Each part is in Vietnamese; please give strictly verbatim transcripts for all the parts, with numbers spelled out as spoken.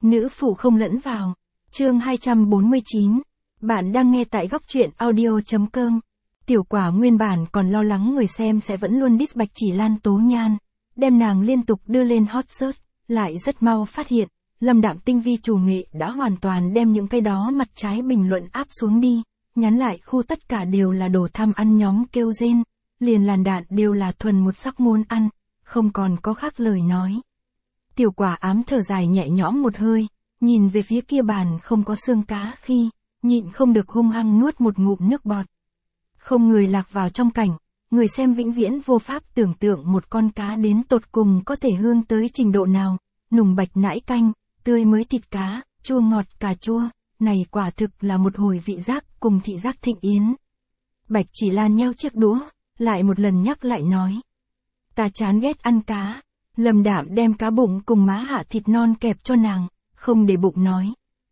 Nữ phụ không lẫn vào. Chương hai trăm bốn mươi chín. Bạn đang nghe tại góc truyện audio.com. Tiểu Quả nguyên bản còn lo lắng người xem sẽ vẫn luôn diss Bạch Chỉ Lan Tố Nhan, đem nàng liên tục đưa lên hot search, lại rất mau phát hiện, Lâm Đạm tinh vi chủ nghệ đã hoàn toàn đem những cái đó mặt trái bình luận áp xuống đi, nhắn lại khu tất cả đều là đồ tham ăn nhóm kêu rên, liền làn đạn đều là thuần một sắc muốn ăn, không còn có khác lời nói. Tiểu Quả ám thở dài nhẹ nhõm một hơi, nhìn về phía kia bàn không có xương cá khi, nhịn không được hung hăng nuốt một ngụm nước bọt. Không người lạc vào trong cảnh, người xem vĩnh viễn vô pháp tưởng tượng một con cá đến tột cùng có thể hương tới trình độ nào, nùng bạch nãi canh, tươi mới thịt cá, chua ngọt cà chua, này quả thực là một hồi vị giác cùng thị giác thịnh yến. Bạch Chỉ Lan nheo chiếc đũa, lại một lần nhắc lại nói. Ta chán ghét ăn cá. Lâm Đạm đem cá bụng cùng má hạ thịt non kẹp cho nàng, không để bụng nói.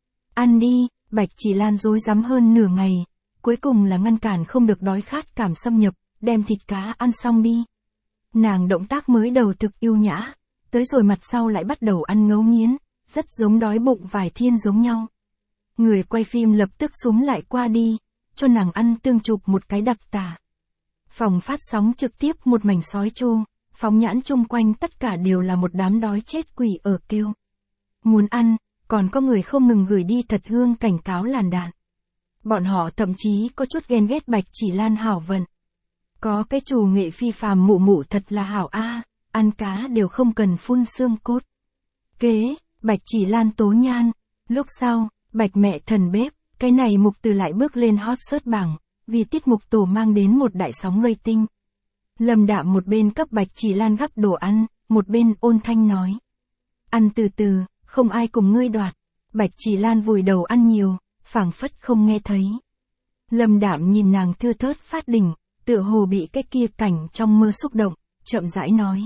Ăn đi, Bạch Chỉ Lan rối rắm hơn nửa ngày, cuối cùng là ngăn cản không được đói khát cảm xâm nhập, đem thịt cá ăn xong đi. Nàng động tác mới đầu thực yêu nhã, tới rồi mặt sau lại bắt đầu ăn ngấu nghiến, rất giống đói bụng vài thiên giống nhau. Người quay phim lập tức súm lại qua đi, cho nàng ăn tương chụp một cái đặc tả. Phòng phát sóng trực tiếp một mảnh sói chu. Phóng nhãn chung quanh tất cả đều là một đám đói chết quỷ ở kêu. Muốn ăn, còn có người không ngừng gửi đi thật hương cảnh cáo làn đạn. Bọn họ thậm chí có chút ghen ghét Bạch Chỉ Lan hảo vận. Có cái chủ nghệ phi phàm mụ mụ thật là hảo a, ăn cá đều không cần phun xương cốt. Kế, Bạch Chỉ Lan Tố Nhan. Lúc sau, Bạch Mẹ Thần Bếp, cái này mục từ lại bước lên hot search bảng, vì tiết mục tổ mang đến một đại sóng rating. Lâm Đạm một bên cấp Bạch Chỉ Lan gắp đồ ăn, một bên ôn thanh nói. Ăn từ từ, không ai cùng ngươi đoạt. Bạch Chỉ Lan vùi đầu ăn nhiều, phảng phất không nghe thấy. Lâm Đạm nhìn nàng thưa thớt phát đỉnh, tựa hồ bị cái kia cảnh trong mơ xúc động, chậm rãi nói.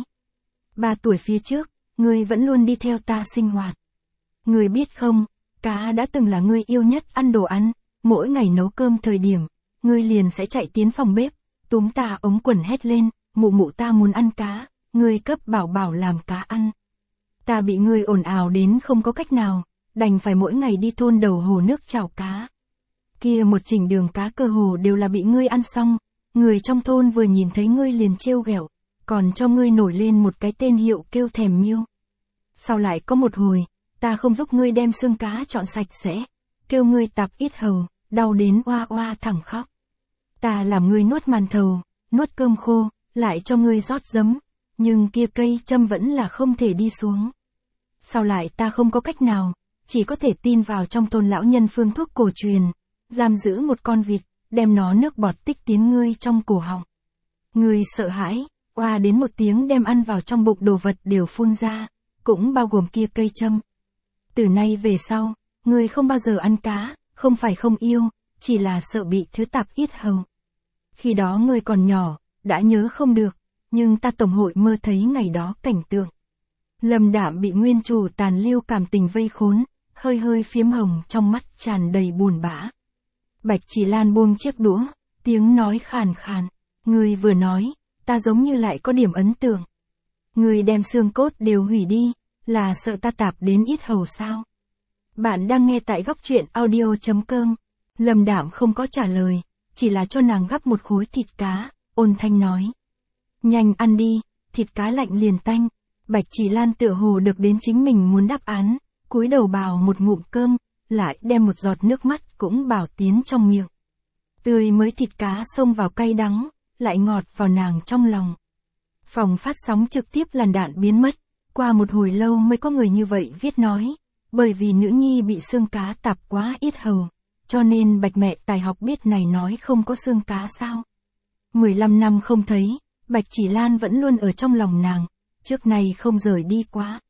Ba tuổi phía trước, ngươi vẫn luôn đi theo ta sinh hoạt. Ngươi biết không, cá đã từng là ngươi yêu nhất ăn đồ ăn, mỗi ngày nấu cơm thời điểm, ngươi liền sẽ chạy tiến phòng bếp. Túm ta ống quần hét lên, mụ mụ ta muốn ăn cá, ngươi cấp bảo bảo làm cá ăn. Ta bị ngươi ồn ào đến không có cách nào, đành phải mỗi ngày đi thôn đầu hồ nước chảo cá. Kia một chỉnh đường cá cơ hồ đều là bị ngươi ăn xong, người trong thôn vừa nhìn thấy ngươi liền trêu ghẹo, còn cho ngươi nổi lên một cái tên hiệu kêu thèm miêu. Sau lại có một hồi, ta không giúp ngươi đem xương cá chọn sạch sẽ, kêu ngươi tạp ít hầu, đau đến oa oa thẳng khóc. Ta làm ngươi nuốt màn thầu, nuốt cơm khô, lại cho ngươi rót giấm, nhưng kia cây châm vẫn là không thể đi xuống. Sau lại ta không có cách nào, chỉ có thể tin vào trong thôn lão nhân phương thuốc cổ truyền, giam giữ một con vịt, đem nó nước bọt tích tiến ngươi trong cổ họng. Ngươi sợ hãi, oa đến một tiếng đem ăn vào trong bụng đồ vật đều phun ra, cũng bao gồm kia cây châm. Từ nay về sau, ngươi không bao giờ ăn cá, không phải không yêu, chỉ là sợ bị thứ tạp ít hầu. Khi đó ngươi còn nhỏ, đã nhớ không được, nhưng ta tổng hội mơ thấy ngày đó cảnh tượng. Lâm Đạm bị nguyên chủ tàn lưu cảm tình vây khốn, hơi hơi phiếm hồng trong mắt tràn đầy buồn bã. Bạch Chỉ Lan buông chiếc đũa, tiếng nói khàn khàn. Ngươi vừa nói, ta giống như lại có điểm ấn tượng. Ngươi đem xương cốt đều hủy đi, là sợ ta tạp đến ít hầu sao? Bạn đang nghe tại góc truyện audio.com. Lâm Đạm không có trả lời, chỉ là cho nàng gắp một khối thịt cá, ôn thanh nói. Nhanh ăn đi, thịt cá lạnh liền tanh. Bạch Chỉ Lan tựa hồ được đến chính mình muốn đáp án, cúi đầu bào một ngụm cơm, lại đem một giọt nước mắt cũng bảo tiến trong miệng. Tươi mới thịt cá xông vào cay đắng, lại ngọt vào nàng trong lòng. Phòng phát sóng trực tiếp làn đạn biến mất, qua một hồi lâu mới có người như vậy viết nói, bởi vì nữ nhi bị xương cá tạp quá ít hầu. Cho nên Bạch Mẹ Tài học biết này nói không có xương cá sao. mười lăm năm không thấy, Bạch Chỉ Lan vẫn luôn ở trong lòng nàng, trước này không rời đi quá.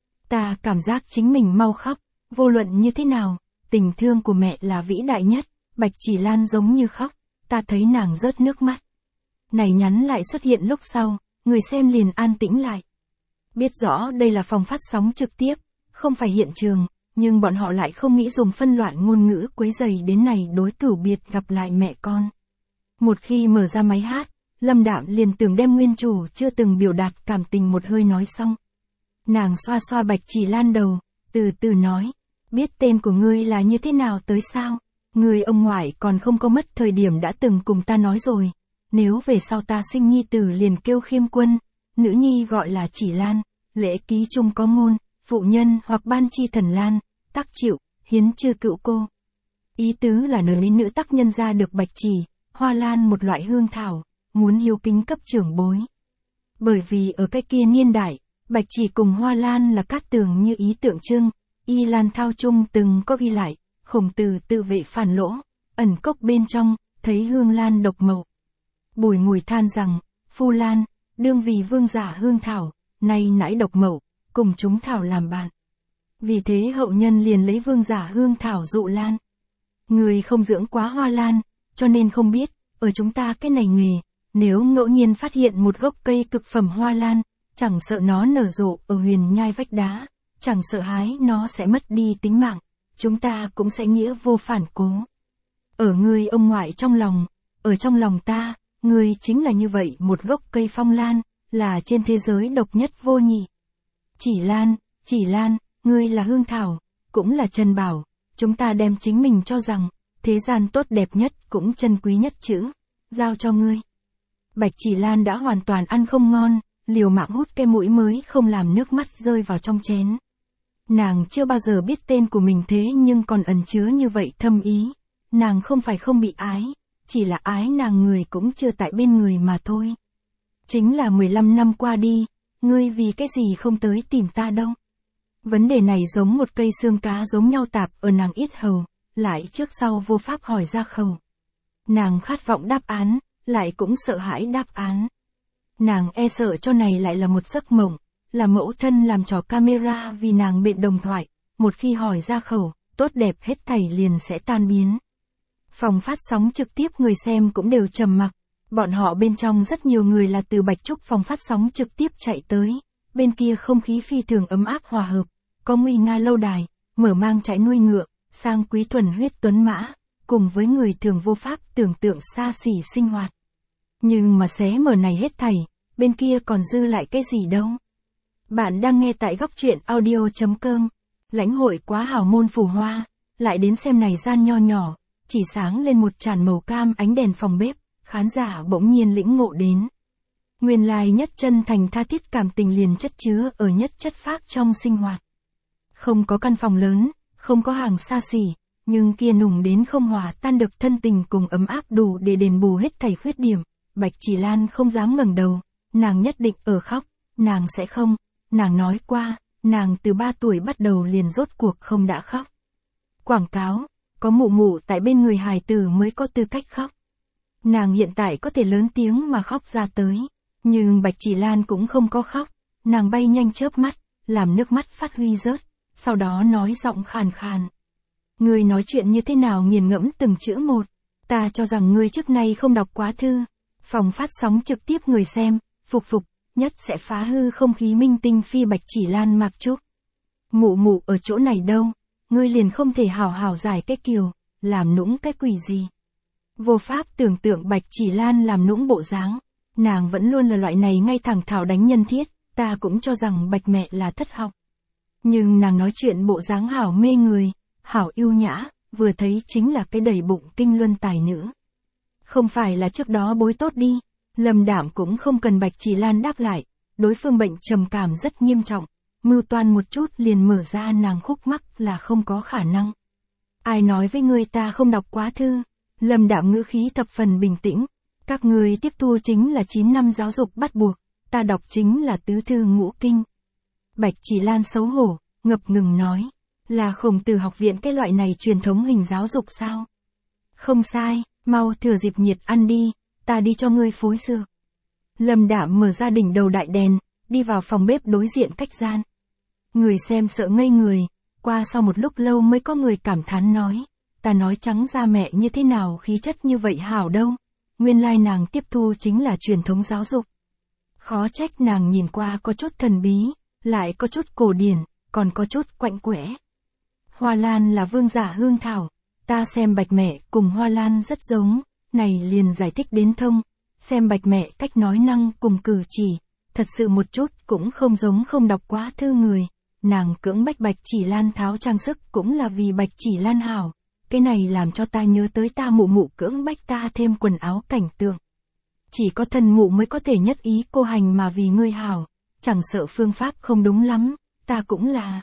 Ta cảm giác chính mình mau khóc, vô luận như thế nào, tình thương của mẹ là vĩ đại nhất, Bạch Chỉ Lan giống như khóc, ta thấy nàng rớt nước mắt. Này nhắn lại xuất hiện lúc sau, người xem liền an tĩnh lại. Biết rõ đây là phòng phát sóng trực tiếp, không phải hiện trường. Nhưng bọn họ lại không nghĩ dùng phân loạn ngôn ngữ quấy rầy đến này đối cửu biệt gặp lại mẹ con. Một khi mở ra máy hát, Lâm Đạm liền tưởng đem nguyên chủ chưa từng biểu đạt cảm tình một hơi nói xong. Nàng xoa xoa Bạch Chỉ Lan đầu, từ từ nói, biết tên của ngươi là như thế nào tới sao? Người ông ngoại còn không có mất thời điểm đã từng cùng ta nói rồi, nếu về sau ta sinh nhi tử liền kêu Khiêm Quân, nữ nhi gọi là Chỉ Lan, lễ ký chung có ngôn, phụ nhân hoặc ban chi thần Lan, tác chịu, hiến chư cựu cô. Ý tứ là nơi nữ tác nhân ra được bạch chỉ, hoa lan một loại hương thảo, muốn hiếu kính cấp trưởng bối. Bởi vì ở cái kia niên đại, bạch chỉ cùng hoa lan là cát tường như ý tượng trưng, Y Lan Thao Trung từng có ghi lại, Khổng Tử tự vệ phản lỗ, ẩn cốc bên trong, thấy hương lan độc mậu. Bùi Ngùi than rằng, phu lan, đương vì vương giả hương thảo, nay nãi độc mậu, cùng chúng thảo làm bạn. Vì thế hậu nhân liền lấy vương giả hương thảo dụ lan. Người không dưỡng quá hoa lan, cho nên không biết, ở chúng ta cái này nghề, nếu ngẫu nhiên phát hiện một gốc cây cực phẩm hoa lan, chẳng sợ nó nở rộ ở huyền nhai vách đá, chẳng sợ hái nó sẽ mất đi tính mạng, chúng ta cũng sẽ nghĩa vô phản cố. Ở ngươi ông ngoại trong lòng, ở trong lòng ta, ngươi chính là như vậy một gốc cây phong lan, là trên thế giới độc nhất vô nhị. Chỉ Lan, Chỉ Lan, ngươi là hương thảo, cũng là trân bảo, chúng ta đem chính mình cho rằng, thế gian tốt đẹp nhất cũng chân quý nhất chữ, giao cho ngươi. Bạch Chỉ Lan đã hoàn toàn ăn không ngon, liều mạng hút cái mũi mới không làm nước mắt rơi vào trong chén. Nàng chưa bao giờ biết tên của mình thế nhưng còn ẩn chứa như vậy thâm ý. Nàng không phải không bị ái, chỉ là ái nàng người cũng chưa tại bên người mà thôi. Chính là mười lăm năm qua đi, ngươi vì cái gì không tới tìm ta đâu. Vấn đề này giống một cây xương cá giống nhau tạp ở nàng yết hầu, lại trước sau vô pháp hỏi ra khẩu. Nàng khát vọng đáp án, lại cũng sợ hãi đáp án. Nàng e sợ cho này lại là một giấc mộng, là mẫu thân làm trò camera vì nàng biện đồng thoại, một khi hỏi ra khẩu, tốt đẹp hết thảy liền sẽ tan biến. Phòng phát sóng trực tiếp người xem cũng đều trầm mặc, bọn họ bên trong rất nhiều người là từ Bạch Trúc phòng phát sóng trực tiếp chạy tới, bên kia không khí phi thường ấm áp hòa hợp, có nguy nga lâu đài, mở mang trại nuôi ngựa, sang quý thuần huyết tuấn mã, cùng với người thường vô pháp tưởng tượng xa xỉ sinh hoạt. Nhưng mà xé mở này hết thảy, bên kia còn dư lại cái gì đâu. Bạn đang nghe tại góc truyện audio chấm com, lãnh hội quá hào môn phù hoa, lại đến xem này gian nho nhỏ, chỉ sáng lên một tràn màu cam ánh đèn phòng bếp, khán giả bỗng nhiên lĩnh ngộ đến. Nguyên lai nhất chân thành tha thiết cảm tình liền chất chứa ở nhất chất phác trong sinh hoạt. Không có căn phòng lớn, không có hàng xa xỉ, nhưng kia nùng đến không hòa tan được thân tình cùng ấm áp đủ để đền bù hết thảy khuyết điểm. Bạch Chỉ Lan không dám ngẩng đầu, nàng nhất định ở khóc, nàng sẽ không, nàng nói qua, nàng từ ba tuổi bắt đầu liền rốt cuộc không đã khóc. Quảng cáo, có mụ mụ tại bên người hài tử mới có tư cách khóc. Nàng hiện tại có thể lớn tiếng mà khóc ra tới, nhưng Bạch Chỉ Lan cũng không có khóc, nàng bay nhanh chớp mắt, làm nước mắt phát huy rớt, sau đó nói giọng khàn khàn. Ngươi nói chuyện như thế nào nghiền ngẫm từng chữ một, ta cho rằng ngươi trước nay không đọc quá thư. Phòng phát sóng trực tiếp người xem, phục phục, nhất sẽ phá hư không khí minh tinh phi Bạch Chỉ Lan Mạc Trúc. Mụ mụ ở chỗ này đâu, ngươi liền không thể hào hào giải cái kiều, làm nũng cái quỷ gì. Vô pháp tưởng tượng Bạch Chỉ Lan làm nũng bộ dáng, nàng vẫn luôn là loại này ngay thẳng thảo đánh nhân thiết, ta cũng cho rằng Bạch mẹ là thất học. Nhưng nàng nói chuyện bộ dáng hảo mê người, hảo yêu nhã, vừa thấy chính là cái đầy bụng kinh luân tài nữ. Không phải là trước đó bối tốt đi, Lâm Đạm cũng không cần Bạch Chỉ Lan đáp lại, đối phương bệnh trầm cảm rất nghiêm trọng, mưu toan một chút liền mở ra nàng khúc mắc là không có khả năng. Ai nói với ngươi ta không đọc quá thư? Lâm Đạm ngữ khí thập phần bình tĩnh, các ngươi tiếp thu chính là chín năm giáo dục bắt buộc, ta đọc chính là tứ thư ngũ kinh. Bạch Chỉ Lan xấu hổ, ngập ngừng nói, là Khổng Tử học viện cái loại này truyền thống hình giáo dục sao? Không sai, mau thừa dịp nhiệt ăn đi, ta đi cho ngươi phối dược. Lâm Đạm mở ra đỉnh đầu đại đèn, đi vào phòng bếp đối diện cách gian. Người xem sợ ngây người, qua sau một lúc lâu mới có người cảm thán nói, ta nói trắng ra mẹ như thế nào khí chất như vậy hảo đâu, nguyên lai nàng tiếp thu chính là truyền thống giáo dục. Khó trách nàng nhìn qua có chút thần bí, lại có chút cổ điển, còn có chút quạnh quẽ. Hoa lan là vương giả hương thảo, ta xem Bạch mẹ cùng hoa lan rất giống, này liền giải thích đến thông, xem Bạch mẹ cách nói năng cùng cử chỉ, thật sự một chút cũng không giống không đọc quá thư người, nàng cưỡng bách Bạch Chỉ Lan tháo trang sức cũng là vì Bạch Chỉ Lan hảo. Cái này làm cho ta nhớ tới ta mụ mụ cưỡng bách ta thêm quần áo cảnh tượng. Chỉ có thân mụ mới có thể nhất ý cô hành mà vì ngươi hảo, chẳng sợ phương pháp không đúng lắm, ta cũng là.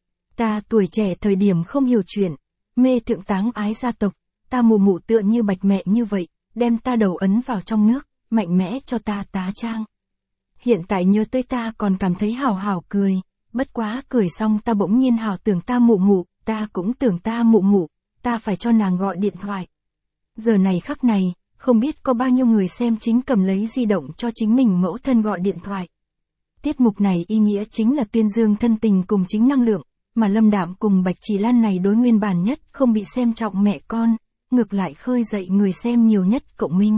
Ta tuổi trẻ thời điểm không hiểu chuyện, mê thượng táng ái gia tộc, ta mụ mụ tựa như Bạch mẹ như vậy, đem ta đầu ấn vào trong nước, mạnh mẽ cho ta tá trang. Hiện tại nhớ tới ta còn cảm thấy hảo hảo cười, bất quá cười xong ta bỗng nhiên hảo tưởng ta mụ mụ, ta cũng tưởng ta mụ mụ, ta phải cho nàng gọi điện thoại. Giờ này khắc này, không biết có bao nhiêu người xem chính cầm lấy di động cho chính mình mẫu thân gọi điện thoại. Tiết mục này ý nghĩa chính là tuyên dương thân tình cùng chính năng lượng, mà Lâm Đạm cùng Bạch Chỉ Lan này đối nguyên bản nhất không bị xem trọng mẹ con, ngược lại khơi dậy người xem nhiều nhất cộng minh.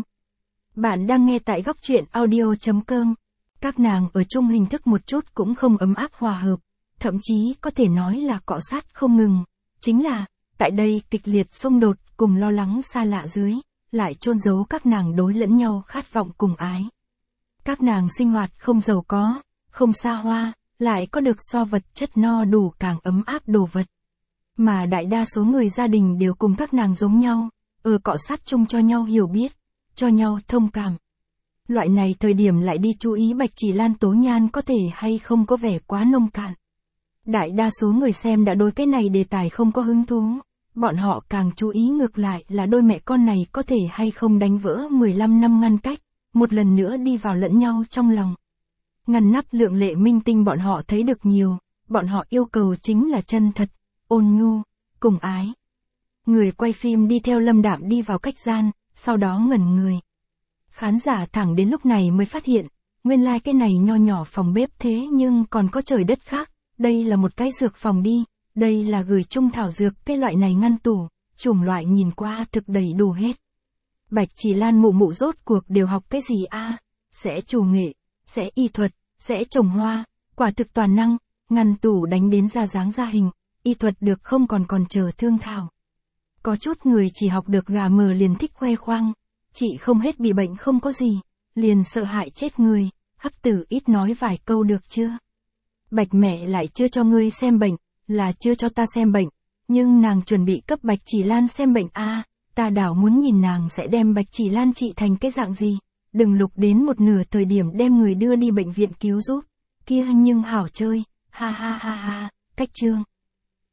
Bạn đang nghe tại góc truyện audio chấm com. Các nàng ở chung hình thức một chút cũng không ấm áp hòa hợp, thậm chí có thể nói là cọ sát không ngừng. Chính là, tại đây kịch liệt xung đột cùng lo lắng xa lạ dưới, lại chôn giấu các nàng đối lẫn nhau khát vọng cùng ái. Các nàng sinh hoạt không giàu có, không xa hoa, lại có được so vật chất no đủ càng ấm áp đồ vật. Mà đại đa số người gia đình đều cùng các nàng giống nhau, ở cọ sát chung cho nhau hiểu biết, cho nhau thông cảm. Loại này thời điểm lại đi chú ý Bạch Chỉ Lan tố nhan có thể hay không có vẻ quá nông cạn. Đại đa số người xem đã đối cái này đề tài không có hứng thú, bọn họ càng chú ý ngược lại là đôi mẹ con này có thể hay không đánh vỡ mười lăm năm ngăn cách, một lần nữa đi vào lẫn nhau trong lòng. Ngăn nắp lượng lệ minh tinh bọn họ thấy được nhiều, bọn họ yêu cầu chính là chân thật, ôn nhu, cùng ái. Người quay phim đi theo Lâm Đạm đi vào cách gian, sau đó ngẩn người. Khán giả thẳng đến lúc này mới phát hiện, nguyên lai like cái này nho nhỏ phòng bếp thế nhưng còn có trời đất khác, đây là một cái dược phòng đi, đây là gửi chung thảo dược, cái loại này ngăn tủ, chủng loại nhìn qua thực đầy đủ hết. Bạch Chỉ Lan mụ mụ rốt cuộc đều học cái gì a? À? Sẽ chủ nghệ, sẽ y thuật, sẽ trồng hoa, quả thực toàn năng, ngăn tủ đánh đến ra dáng ra hình, y thuật được không còn còn chờ thương thảo. Có chút người chỉ học được gà mờ liền thích khoe khoang, chị không hết bị bệnh không có gì, liền sợ hại chết người, hắc tử ít nói vài câu được chưa? Bạch mẹ lại chưa cho ngươi xem bệnh, là chưa cho ta xem bệnh, nhưng nàng chuẩn bị cấp Bạch Chỉ Lan xem bệnh a, à, ta đảo muốn nhìn nàng sẽ đem Bạch Chỉ Lan trị thành cái dạng gì, đừng lục đến một nửa thời điểm đem người đưa đi bệnh viện cứu giúp, kia nhưng hảo chơi, ha ha ha ha, cách chương.